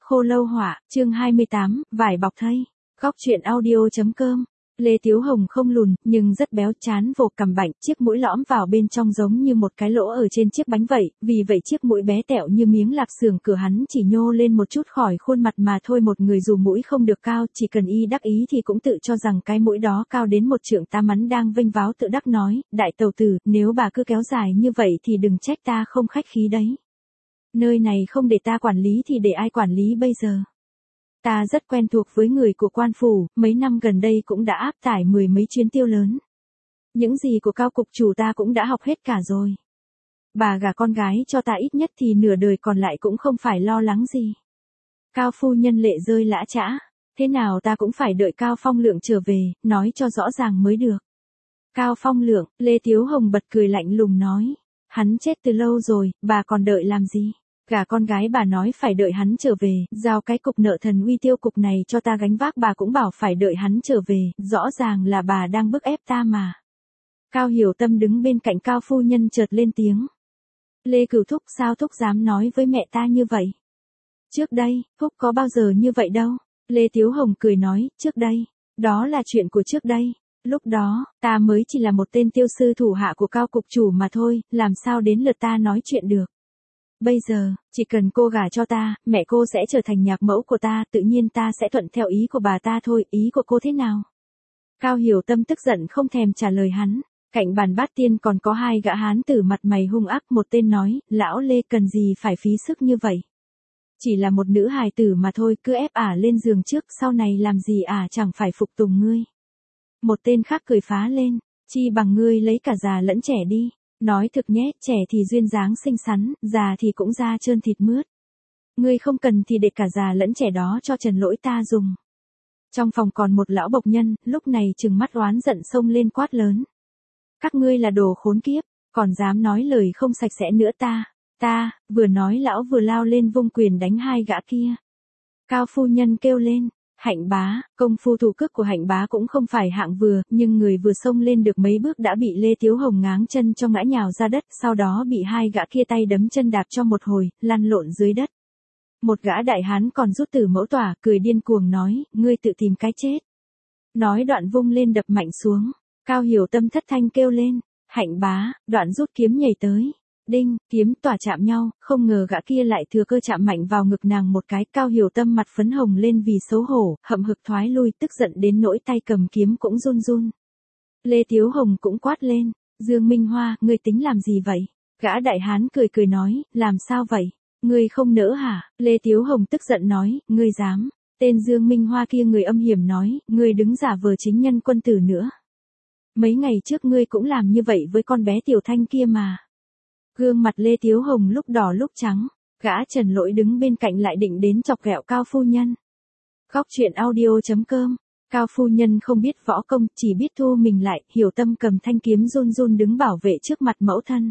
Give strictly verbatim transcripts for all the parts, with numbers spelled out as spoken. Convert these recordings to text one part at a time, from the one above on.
Khô lâu họa, chương hai mươi tám, vải bọc thây. Góc truyện audio.com. Lê Tiếu Hồng không lùn, nhưng rất béo, chán vồ cằm bạnh, chiếc mũi lõm vào bên trong giống như một cái lỗ ở trên chiếc bánh vậy, vì vậy chiếc mũi bé tẹo như miếng lạp xưởng cửa hắn chỉ nhô lên một chút khỏi khuôn mặt mà thôi. Một người dù mũi không được cao, chỉ cần y đắc ý thì cũng tự cho rằng cái mũi đó cao đến một trượng. Ta mắn đang vênh váo tự đắc nói, đại tàu tử, nếu bà cứ kéo dài như vậy thì đừng trách ta không khách khí đấy. Nơi này không để ta quản lý thì để ai quản lý bây giờ? Ta rất quen thuộc với người của quan phủ, mấy năm gần đây cũng đã áp tải mười mấy chuyến tiêu lớn. Những gì của cao cục chủ ta cũng đã học hết cả rồi. Bà gả con gái cho ta ít nhất thì nửa đời còn lại cũng không phải lo lắng gì. Cao phu nhân lệ rơi lã chã, thế nào ta cũng phải đợi Cao Phong Lượng trở về, nói cho rõ ràng mới được. Cao Phong Lượng, Lê Tiếu Hồng bật cười lạnh lùng nói, hắn chết từ lâu rồi, bà còn đợi làm gì? Gả con gái bà nói phải đợi hắn trở về, giao cái cục nợ thần uy tiêu cục này cho ta gánh vác bà cũng bảo phải đợi hắn trở về, rõ ràng là bà đang bức ép ta mà. Cao Hiểu Tâm đứng bên cạnh Cao phu nhân chợt lên tiếng. Lê Cửu Thúc, sao Thúc dám nói với mẹ ta như vậy? Trước đây, Thúc có bao giờ như vậy đâu. Lê Tiếu Hồng cười nói, trước đây, đó là chuyện của trước đây. Lúc đó, ta mới chỉ là một tên tiêu sư thủ hạ của Cao cục chủ mà thôi, làm sao đến lượt ta nói chuyện được. Bây giờ, chỉ cần cô gả cho ta, mẹ cô sẽ trở thành nhạc mẫu của ta, tự nhiên ta sẽ thuận theo ý của bà ta thôi, ý của cô thế nào? Cao Hiểu Tâm tức giận không thèm trả lời hắn, cạnh bàn bát tiên còn có hai gã hán tử mặt mày hung ác, một tên nói, lão Lê cần gì phải phí sức như vậy? Chỉ là một nữ hài tử mà thôi, cứ ép ả lên giường trước, sau này làm gì ả chẳng phải phục tùng ngươi. Một tên khác cười phá lên, chi bằng ngươi lấy cả già lẫn trẻ đi. Nói thực nhé, trẻ thì duyên dáng xinh xắn, già thì cũng da trơn thịt mướt. Ngươi không cần thì để cả già lẫn trẻ đó cho Trần Lỗi ta dùng. Trong phòng còn một lão bộc nhân, lúc này trừng mắt oán giận xông lên quát lớn. Các ngươi là đồ khốn kiếp, còn dám nói lời không sạch sẽ nữa ta, ta, vừa nói lão vừa lao lên vung quyền đánh hai gã kia. Cao phu nhân kêu lên. Hạnh bá, công phu thủ cước của Hạnh bá cũng không phải hạng vừa, nhưng người vừa xông lên được mấy bước đã bị Lê Tiếu Hồng ngáng chân cho ngã nhào ra đất, sau đó bị hai gã kia tay đấm chân đạp cho một hồi, lăn lộn dưới đất. Một gã đại hán còn rút tử mẫu tỏa, cười điên cuồng nói, ngươi tự tìm cái chết. Nói đoạn vung lên đập mạnh xuống, Cao Hiểu Tâm thất thanh kêu lên, Hạnh bá, đoạn rút kiếm nhảy tới. Đinh, kiếm tỏa chạm nhau, không ngờ gã kia lại thừa cơ chạm mạnh vào ngực nàng một cái. Cao Hiểu Tâm mặt phấn hồng lên vì xấu hổ, hậm hực thoái lui, tức giận đến nỗi tay cầm kiếm cũng run run. Lê Tiếu Hồng cũng quát lên, Dương Minh Hoa, ngươi tính làm gì vậy? Gã đại hán cười cười nói, làm sao vậy? Ngươi không nỡ hả? Lê Tiếu Hồng tức giận nói, ngươi dám? Tên Dương Minh Hoa kia người âm hiểm nói, ngươi đứng giả vờ chính nhân quân tử nữa. Mấy ngày trước ngươi cũng làm như vậy với con bé Tiểu Thanh kia mà. Gương mặt Lê Tiếu Hồng lúc đỏ lúc trắng, gã Trần Lỗi đứng bên cạnh lại định đến chọc ghẹo Cao phu nhân. Góc truyện audio.com. Cao phu nhân không biết võ công, chỉ biết thu mình lại, Hiểu Tâm cầm thanh kiếm run run đứng bảo vệ trước mặt mẫu thân.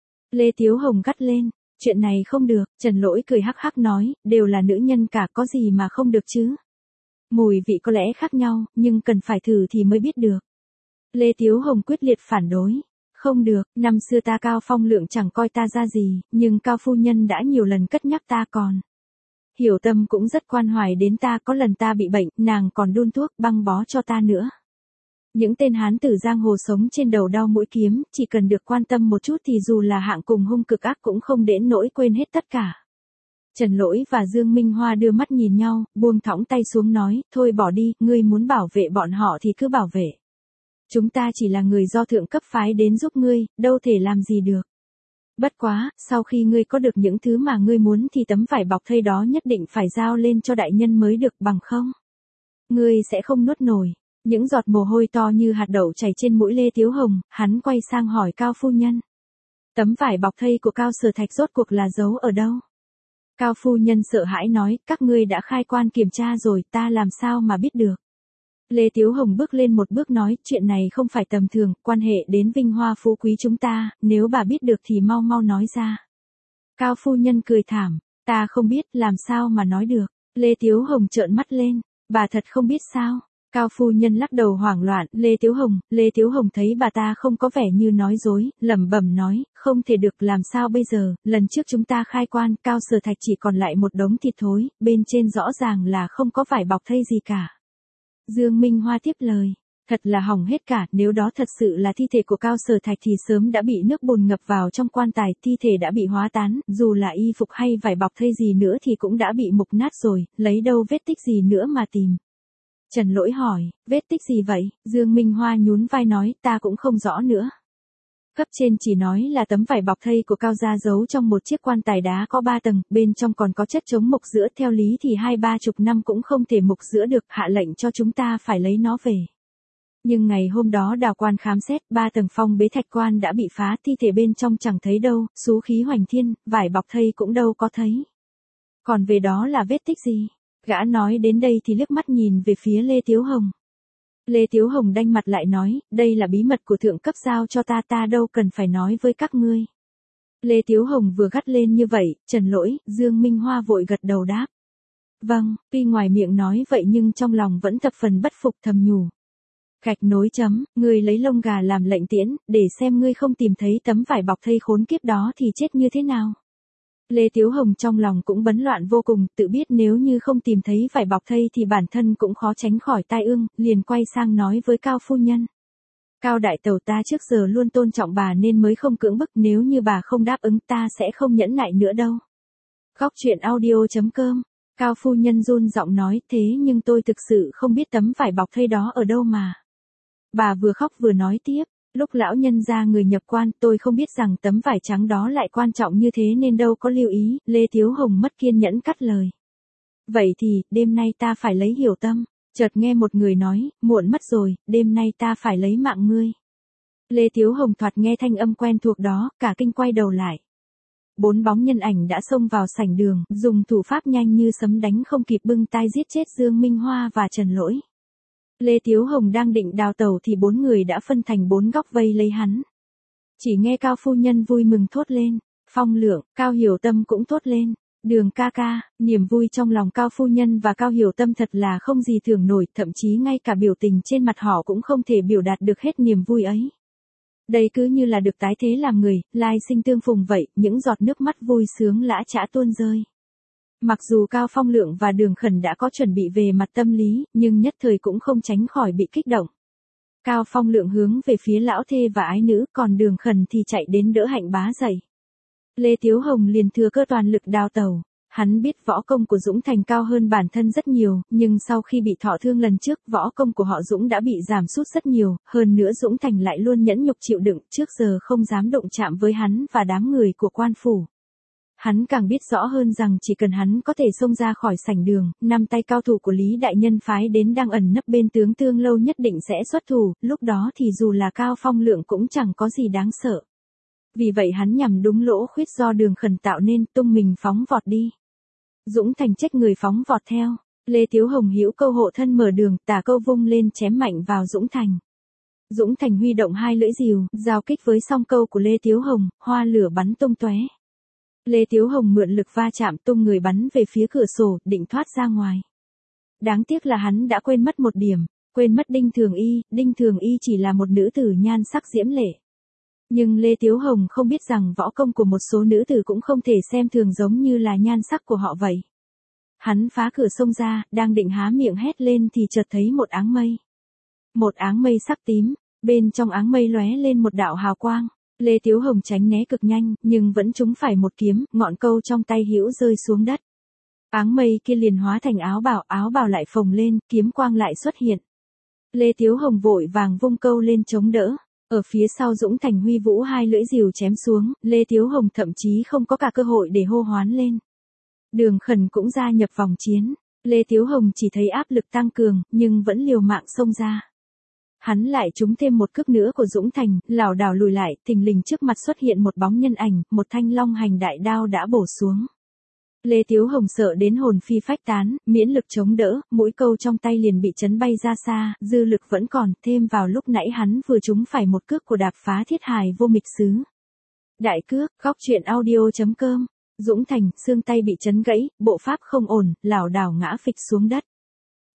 Lê Tiếu Hồng gắt lên, chuyện này không được. Trần Lỗi cười hắc hắc nói, đều là nữ nhân cả, có gì mà không được chứ. Mùi vị có lẽ khác nhau, nhưng cần phải thử thì mới biết được. Lê Tiếu Hồng quyết liệt phản đối. Không được, năm xưa ta Cao Phong Lượng chẳng coi ta ra gì, nhưng Cao phu nhân đã nhiều lần cất nhắc ta còn. Hiểu Tâm cũng rất quan hoài đến ta, có lần ta bị bệnh, nàng còn đun thuốc băng bó cho ta nữa. Những tên hán tử giang hồ sống trên đầu đau mũi kiếm, chỉ cần được quan tâm một chút thì dù là hạng cùng hung cực ác cũng không đến nỗi quên hết tất cả. Trần Lỗi và Dương Minh Hoa đưa mắt nhìn nhau, buông thõng tay xuống nói, thôi bỏ đi, ngươi muốn bảo vệ bọn họ thì cứ bảo vệ. Chúng ta chỉ là người do thượng cấp phái đến giúp ngươi, đâu thể làm gì được. Bất quá, sau khi ngươi có được những thứ mà ngươi muốn thì tấm vải bọc thây đó nhất định phải giao lên cho đại nhân mới được, bằng không ngươi sẽ không nuốt nổi. Những giọt mồ hôi to như hạt đậu chảy trên mũi Lê Tiếu Hồng, hắn quay sang hỏi Cao phu nhân. Tấm vải bọc thây của Cao Sở Thạch rốt cuộc là giấu ở đâu? Cao phu nhân sợ hãi nói, các ngươi đã khai quan kiểm tra rồi, ta làm sao mà biết được. Lê Tiếu Hồng bước lên một bước nói, chuyện này không phải tầm thường, quan hệ đến vinh hoa phú quý chúng ta, nếu bà biết được thì mau mau nói ra. Cao phu nhân cười thảm, ta không biết, làm sao mà nói được. Lê Tiếu Hồng trợn mắt lên, bà thật không biết sao? Cao phu nhân lắc đầu hoảng loạn, Lê Tiếu Hồng, Lê Tiếu Hồng thấy bà ta không có vẻ như nói dối, lẩm bẩm nói, không thể được, làm sao bây giờ, lần trước chúng ta khai quan, Cao Sở Thạch chỉ còn lại một đống thịt thối, bên trên rõ ràng là không có vải bọc thây gì cả. Dương Minh Hoa tiếp lời, thật là hỏng hết cả, nếu đó thật sự là thi thể của Cao Sở Thạch thì sớm đã bị nước bùn ngập vào trong quan tài, thi thể đã bị hóa tán, dù là y phục hay vải bọc thây gì nữa thì cũng đã bị mục nát rồi, lấy đâu vết tích gì nữa mà tìm. Trần Lỗi hỏi, vết tích gì vậy? Dương Minh Hoa nhún vai nói, ta cũng không rõ nữa. Cấp trên chỉ nói là tấm vải bọc thây của Cao gia giấu trong một chiếc quan tài đá có ba tầng, bên trong còn có chất chống mục giữa, theo lý thì hai ba chục năm cũng không thể mục giữa được, hạ lệnh cho chúng ta phải lấy nó về. Nhưng ngày hôm đó đào quan khám xét, ba tầng phong bế thạch quan đã bị phá, thi thể bên trong chẳng thấy đâu, xú khí hoành thiên, vải bọc thây cũng đâu có thấy. Còn về đó là vết tích gì? Gã nói đến đây thì liếc mắt nhìn về phía Lê Tiếu Hồng. Lê Tiếu Hồng đanh mặt lại nói, đây là bí mật của thượng cấp giao cho ta, ta đâu cần phải nói với các ngươi. Lê Tiếu Hồng vừa gắt lên như vậy, Trần Lỗi, Dương Minh Hoa vội gật đầu đáp. Vâng, tuy ngoài miệng nói vậy nhưng trong lòng vẫn thập phần bất phục, thầm nhủ. Gạch nối chấm, ngươi lấy lông gà làm lệnh tiễn, để xem ngươi không tìm thấy tấm vải bọc thây khốn kiếp đó thì chết như thế nào. Lê Tiếu Hồng trong lòng cũng bấn loạn vô cùng, tự biết nếu như không tìm thấy vải bọc thây thì bản thân cũng khó tránh khỏi tai ương, liền quay sang nói với Cao phu nhân. Cao đại tẩu, ta trước giờ luôn tôn trọng bà nên mới không cưỡng bức, nếu như bà không đáp ứng ta sẽ không nhẫn nại nữa đâu. Góc truyện audio chấm com. Cao phu nhân run giọng nói, thế nhưng tôi thực sự không biết tấm vải bọc thây đó ở đâu mà. Bà vừa khóc vừa nói tiếp. Lúc lão nhân ra người nhập quan, tôi không biết rằng tấm vải trắng đó lại quan trọng như thế nên đâu có lưu ý, Lê Tiếu Hồng mất kiên nhẫn cắt lời. Vậy thì, đêm nay ta phải lấy Hiểu Tâm. Chợt nghe một người nói, muộn mất rồi, đêm nay ta phải lấy mạng ngươi. Lê Tiếu Hồng thoạt nghe thanh âm quen thuộc đó, cả kinh quay đầu lại. Bốn bóng nhân ảnh đã xông vào sảnh đường, dùng thủ pháp nhanh như sấm đánh không kịp bưng tay giết chết Dương Minh Hoa và Trần Lỗi. Lê Tiếu Hồng đang định đào tẩu thì bốn người đã phân thành bốn góc vây lấy hắn. Chỉ nghe Cao phu nhân vui mừng thốt lên, Phong Lượng, Cao Hiểu Tâm cũng thốt lên, Đường ca ca. Niềm vui trong lòng Cao phu nhân và Cao Hiểu Tâm thật là không gì tưởng nổi, thậm chí ngay cả biểu tình trên mặt họ cũng không thể biểu đạt được hết niềm vui ấy. Đây cứ như là được tái thế làm người, lai sinh tương phùng vậy, những giọt nước mắt vui sướng lã chã tuôn rơi. Mặc dù Cao Phong Lượng và Đường Khẩn đã có chuẩn bị về mặt tâm lý, nhưng nhất thời cũng không tránh khỏi bị kích động. Cao Phong Lượng hướng về phía lão thê và ái nữ, còn Đường Khẩn thì chạy đến đỡ Hạnh Bá dậy. Lê Tiếu Hồng liền thừa cơ toàn lực đào tẩu. Hắn biết võ công của Dũng Thành cao hơn bản thân rất nhiều, nhưng sau khi bị thọ thương lần trước, võ công của họ Dũng đã bị giảm sút rất nhiều, hơn nữa Dũng Thành lại luôn nhẫn nhục chịu đựng, trước giờ không dám động chạm với hắn và đám người của quan phủ. Hắn càng biết rõ hơn rằng chỉ cần hắn có thể xông ra khỏi sảnh đường, năm tay cao thủ của Lý Đại Nhân phái đến đang ẩn nấp bên tướng Tương Lâu nhất định sẽ xuất thủ, lúc đó thì dù là Cao Phong Lượng cũng chẳng có gì đáng sợ. Vì vậy hắn nhằm đúng lỗ khuyết do Đường Khẩn tạo nên, tung mình phóng vọt đi. Dũng Thành trách người phóng vọt theo. Lê Tiếu Hồng hữu câu hộ thân mở đường, tả câu vung lên chém mạnh vào Dũng Thành. Dũng Thành huy động hai lưỡi rìu, giao kích với song câu của Lê Tiếu Hồng, hoa lửa bắn tung tóe. Lê Tiếu Hồng mượn lực va chạm tung người bắn về phía cửa sổ, định thoát ra ngoài. Đáng tiếc là hắn đã quên mất một điểm, quên mất Đinh Thường Y, Đinh Thường Y chỉ là một nữ tử nhan sắc diễm lệ. Nhưng Lê Tiếu Hồng không biết rằng võ công của một số nữ tử cũng không thể xem thường giống như là nhan sắc của họ vậy. Hắn phá cửa xông ra, đang định há miệng hét lên thì chợt thấy một áng mây. Một áng mây sắc tím, bên trong áng mây lóe lên một đạo hào quang. Lê Tiếu Hồng tránh né cực nhanh, nhưng vẫn trúng phải một kiếm, ngọn câu trong tay hữu rơi xuống đất. Áng mây kia liền hóa thành áo bào, áo bào lại phồng lên, kiếm quang lại xuất hiện. Lê Tiếu Hồng vội vàng vung câu lên chống đỡ. Ở phía sau Dũng Thành huy vũ hai lưỡi rìu chém xuống, Lê Tiếu Hồng thậm chí không có cả cơ hội để hô hoán lên. Đường Khẩn cũng gia nhập vòng chiến. Lê Tiếu Hồng chỉ thấy áp lực tăng cường, nhưng vẫn liều mạng xông ra. Hắn lại trúng thêm một cước nữa của Dũng Thành, lảo đảo lùi lại, thình lình trước mặt xuất hiện một bóng nhân ảnh, một thanh long hành đại đao đã bổ xuống. Lê Tiếu Hồng sợ đến hồn phi phách tán, miễn lực chống đỡ, mũi câu trong tay liền bị chấn bay ra xa, dư lực vẫn còn, thêm vào lúc nãy hắn vừa trúng phải một cước của đạp phá thiết hài vô mịch sứ. Đại cước, góc truyện audio chấm com. Dũng Thành, xương tay bị chấn gãy, bộ pháp không ổn, lảo đảo ngã phịch xuống đất.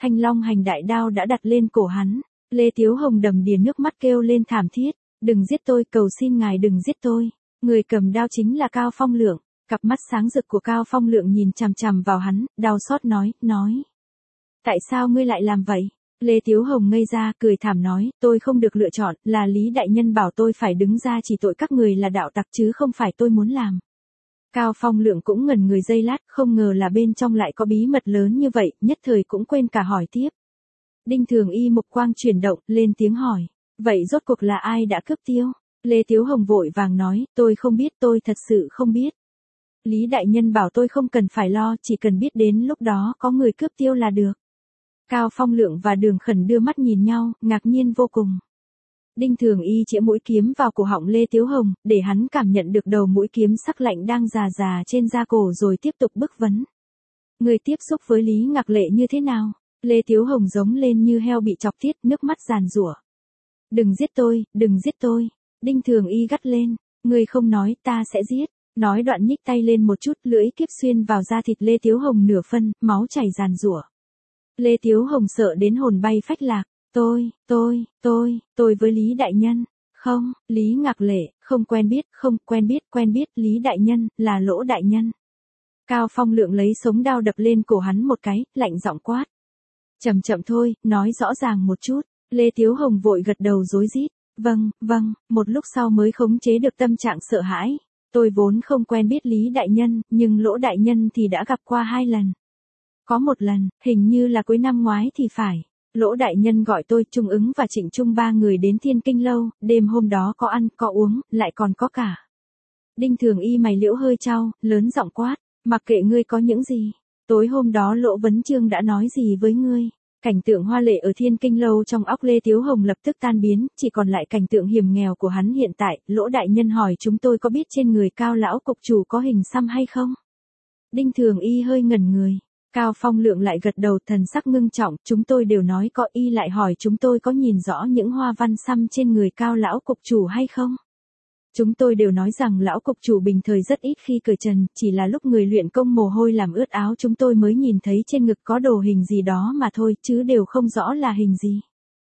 Thanh long hành đại đao đã đặt lên cổ hắn. Lê Tiếu Hồng đầm đìa nước mắt kêu lên thảm thiết. Đừng giết tôi, cầu xin ngài đừng giết tôi. Người cầm đao chính là Cao Phong Lượng. Cặp mắt sáng rực của Cao Phong Lượng nhìn chằm chằm vào hắn, đau xót nói, nói. Tại sao ngươi lại làm vậy? Lê Tiếu Hồng ngây ra, cười thảm nói, tôi không được lựa chọn, là Lý Đại Nhân bảo tôi phải đứng ra chỉ tội các người là đạo tặc chứ không phải tôi muốn làm. Cao Phong Lượng cũng ngẩn người giây lát, không ngờ là bên trong lại có bí mật lớn như vậy, nhất thời cũng quên cả hỏi tiếp. Đinh Thường Y mục quang chuyển động, lên tiếng hỏi, vậy rốt cuộc là ai đã cướp tiêu? Lê Tiếu Hồng vội vàng nói, tôi không biết, tôi thật sự không biết. Lý Đại Nhân bảo tôi không cần phải lo, chỉ cần biết đến lúc đó có người cướp tiêu là được. Cao Phong Lượng và Đường Khẩn đưa mắt nhìn nhau, ngạc nhiên vô cùng. Đinh Thường Y chĩa mũi kiếm vào cổ họng Lê Tiếu Hồng, để hắn cảm nhận được đầu mũi kiếm sắc lạnh đang già già trên da cổ rồi tiếp tục bức vấn. Người tiếp xúc với Lý Ngạc Lệ như thế nào? Lê Tiếu Hồng giống lên như heo bị chọc tiết, nước mắt giàn giụa. Đừng giết tôi, đừng giết tôi. Đinh Thường Y gắt lên, người không nói ta sẽ giết. Nói đoạn nhích tay lên một chút, lưỡi kiếp xuyên vào da thịt Lê Tiếu Hồng nửa phân, máu chảy giàn giụa. Lê Tiếu Hồng sợ đến hồn bay phách lạc. Tôi, tôi, tôi, tôi với Lý Đại Nhân. Không, Lý Ngạc Lệ, không quen biết, không quen biết, quen biết, Lý Đại Nhân, là Lỗ Đại Nhân. Cao Phong Lượng lấy sống đao đập lên cổ hắn một cái, lạnh giọng quát. Chậm chậm thôi, nói rõ ràng một chút. Lê Tiếu Hồng vội gật đầu rối rít. Vâng, vâng, một lúc sau mới khống chế được tâm trạng sợ hãi. Tôi vốn không quen biết Lý Đại Nhân, nhưng Lỗ Đại Nhân thì đã gặp qua hai lần. Có một lần, hình như là cuối năm ngoái thì phải. Lỗ Đại Nhân gọi tôi, Trung Ứng và Trịnh Trung ba người đến Thiên Kinh Lâu, đêm hôm đó có ăn, có uống, lại còn có cả. Đinh Thường Y mày liễu hơi trao, lớn giọng quát, mặc kệ ngươi có những gì. Tối hôm đó Lỗ Vấn Trương đã nói gì với ngươi? Cảnh tượng hoa lệ ở Thiên Kinh Lâu trong óc Lê Tiếu Hồng lập tức tan biến, chỉ còn lại cảnh tượng hiểm nghèo của hắn hiện tại. Lỗ Đại Nhân hỏi chúng tôi có biết trên người Cao lão cục chủ có hình xăm hay không? Đinh Thường Y hơi ngẩn người. Cao Phong Lượng lại gật đầu, thần sắc ngưng trọng, chúng tôi đều nói có. Y lại hỏi chúng tôi có nhìn rõ những hoa văn xăm trên người Cao lão cục chủ hay không? Chúng tôi đều nói rằng lão cục chủ bình thời rất ít khi cởi trần, chỉ là lúc người luyện công mồ hôi làm ướt áo chúng tôi mới nhìn thấy trên ngực có đồ hình gì đó mà thôi, chứ đều không rõ là hình gì.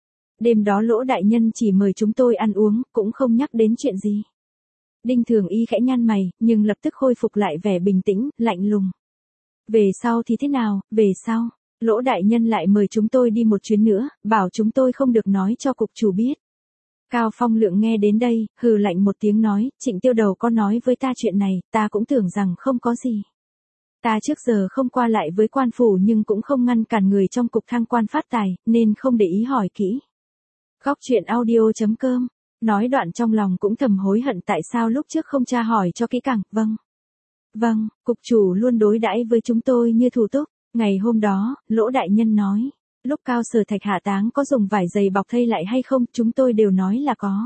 Đêm đó Lỗ Đại Nhân chỉ mời chúng tôi ăn uống, cũng không nhắc đến chuyện gì. Đinh Thường Y khẽ nhăn mày, nhưng lập tức khôi phục lại vẻ bình tĩnh, lạnh lùng. Về sau thì thế nào, về sau? Lỗ Đại Nhân lại mời chúng tôi đi một chuyến nữa, bảo chúng tôi không được nói cho cục chủ biết. Cao Phong Lượng nghe đến đây, hừ lạnh một tiếng nói, Trịnh Tiêu Đầu có nói với ta chuyện này, ta cũng tưởng rằng không có gì. Ta trước giờ không qua lại với quan phủ nhưng cũng không ngăn cản người trong cục thăng quan phát tài, nên không để ý hỏi kỹ. Góc truyện audio chấm com, nói đoạn trong lòng cũng thầm hối hận tại sao lúc trước không tra hỏi cho kỹ càng, vâng. Vâng, cục chủ luôn đối đãi với chúng tôi như thủ túc. Ngày hôm đó, Lỗ Đại Nhân nói, lúc Cao Sở Thạch hạ táng có dùng vải dày bọc thây lại hay không, chúng tôi đều nói là có.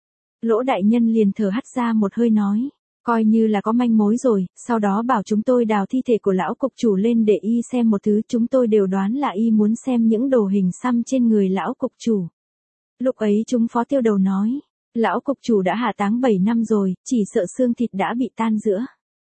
Lỗ Đại Nhân liền thở hắt ra một hơi nói, coi như là có manh mối rồi, sau đó bảo chúng tôi đào thi thể của lão cục chủ lên để y xem một thứ, chúng tôi đều đoán là y muốn xem những đồ hình xăm trên người lão cục chủ. Lúc ấy chúng Phó Tiêu Đầu nói, lão cục chủ đã hạ táng bảy năm rồi, chỉ sợ xương thịt đã bị tan rữa.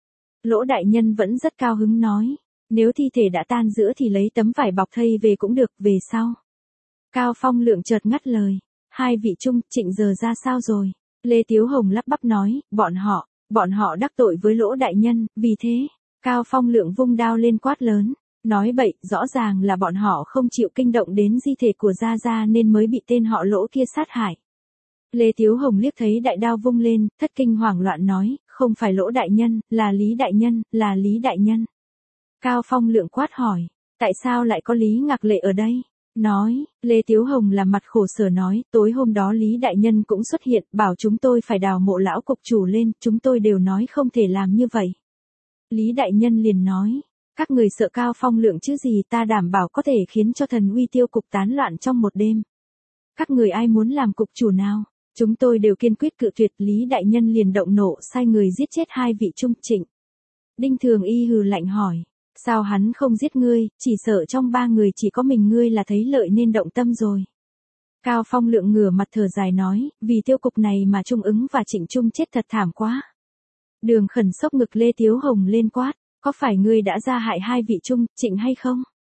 Lỗ Đại Nhân vẫn rất cao hứng nói, nếu thi thể đã tan rữa thì lấy tấm vải bọc thây về cũng được, về sau. Cao Phong Lượng chợt ngắt lời, hai vị Trung, Trịnh giờ ra sao rồi? Lê Tiếu Hồng lắp bắp nói, bọn họ, bọn họ đắc tội với Lỗ Đại Nhân, vì thế, Cao Phong Lượng vung đao lên quát lớn, nói bậy, rõ ràng là bọn họ không chịu kinh động đến di thể của Gia Gia nên mới bị tên họ Lỗ kia sát hại. Lê Tiếu Hồng liếc thấy đại đao vung lên, thất kinh hoảng loạn nói, không phải Lỗ Đại Nhân, là Lý Đại Nhân, là Lý Đại Nhân. Cao Phong Lượng quát hỏi, tại sao lại có Lý Ngạc Lệ ở đây? Nói, Lê Tiếu Hồng làm mặt khổ sở nói, tối hôm đó Lý Đại Nhân cũng xuất hiện, bảo chúng tôi phải đào mộ lão cục chủ lên, chúng tôi đều nói không thể làm như vậy. Lý Đại Nhân liền nói, các người sợ Cao Phong Lượng chứ gì, ta đảm bảo có thể khiến cho thần uy tiêu cục tán loạn trong một đêm. Các người ai muốn làm cục chủ nào? Chúng tôi đều kiên quyết cự tuyệt. Lý Đại Nhân liền động nộ sai người giết chết hai vị Trung. Trịnh. Đinh Thường Y hừ lạnh hỏi, sao hắn không giết ngươi, chỉ sợ trong ba người chỉ có mình ngươi là thấy lợi nên động tâm rồi. Cao Phong Lượng ngửa mặt thở dài nói, vì tiêu cục này mà Trung Ứng và Trịnh Trung chết thật thảm quá. Đường Khẩn sốc ngực Lê Tiếu Hồng lên quát, có phải ngươi đã ra hại hai vị Trung. Trịnh hay không?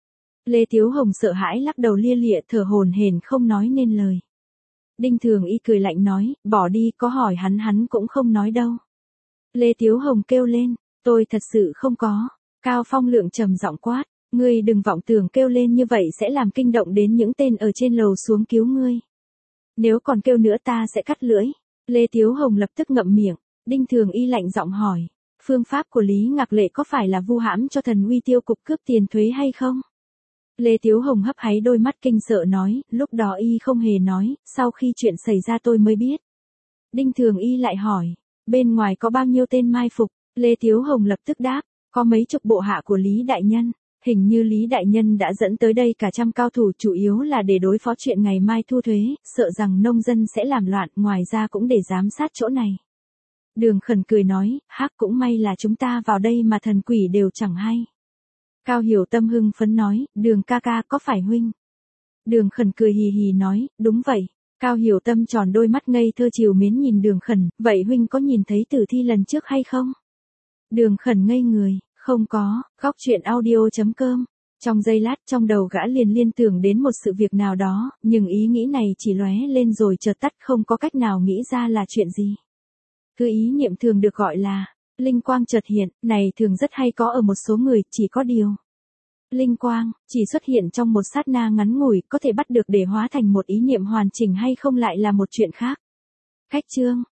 Lê Tiếu Hồng sợ hãi lắc đầu lia lịa thở hổn hển không nói nên lời. Đinh Thường Y cười lạnh nói, bỏ đi, có hỏi hắn hắn cũng không nói đâu. Lê Tiếu Hồng kêu lên, tôi thật sự không có. Cao Phong Lượng trầm giọng quát, ngươi đừng vọng tưởng kêu lên như vậy sẽ làm kinh động đến những tên ở trên lầu xuống cứu ngươi. Nếu còn kêu nữa ta sẽ cắt lưỡi. Lê Tiếu Hồng lập tức ngậm miệng. Đinh Thường Y lạnh giọng hỏi, phương pháp của Lý Ngạc Lệ có phải là vu hãm cho thần uy tiêu cục cướp tiền thuế hay không? Lê Tiếu Hồng hấp háy đôi mắt kinh sợ nói, lúc đó y không hề nói, sau khi chuyện xảy ra tôi mới biết. Đinh Thường Y lại hỏi, bên ngoài có bao nhiêu tên mai phục? Lê Tiếu Hồng lập tức đáp, có mấy chục bộ hạ của Lý Đại Nhân. Hình như Lý Đại Nhân đã dẫn tới đây cả trăm cao thủ chủ yếu là để đối phó chuyện ngày mai thu thuế, sợ rằng nông dân sẽ làm loạn, ngoài ra cũng để giám sát chỗ này. Đường Khẩn cười nói, hắc cũng may là chúng ta vào đây mà thần quỷ đều chẳng hay. Cao Hiểu Tâm hưng phấn nói, Đường ca ca có phải huynh? Đường Khẩn cười hì hì nói, đúng vậy. Cao Hiểu Tâm tròn đôi mắt ngây thơ trìu mến nhìn Đường Khẩn, vậy huynh có nhìn thấy tử thi lần trước hay không? Đường Khẩn ngây người, không có, góc truyện audio chấm com. Trong giây lát trong đầu gã liền liên tưởng đến một sự việc nào đó, nhưng ý nghĩ này chỉ lóe lên rồi chợt tắt không có cách nào nghĩ ra là chuyện gì. Cứ ý niệm thường được gọi là linh quang chợt hiện, này thường rất hay có ở một số người, chỉ có điều. Linh quang, chỉ xuất hiện trong một sát na ngắn ngủi, có thể bắt được để hóa thành một ý niệm hoàn chỉnh hay không lại là một chuyện khác. Cách chương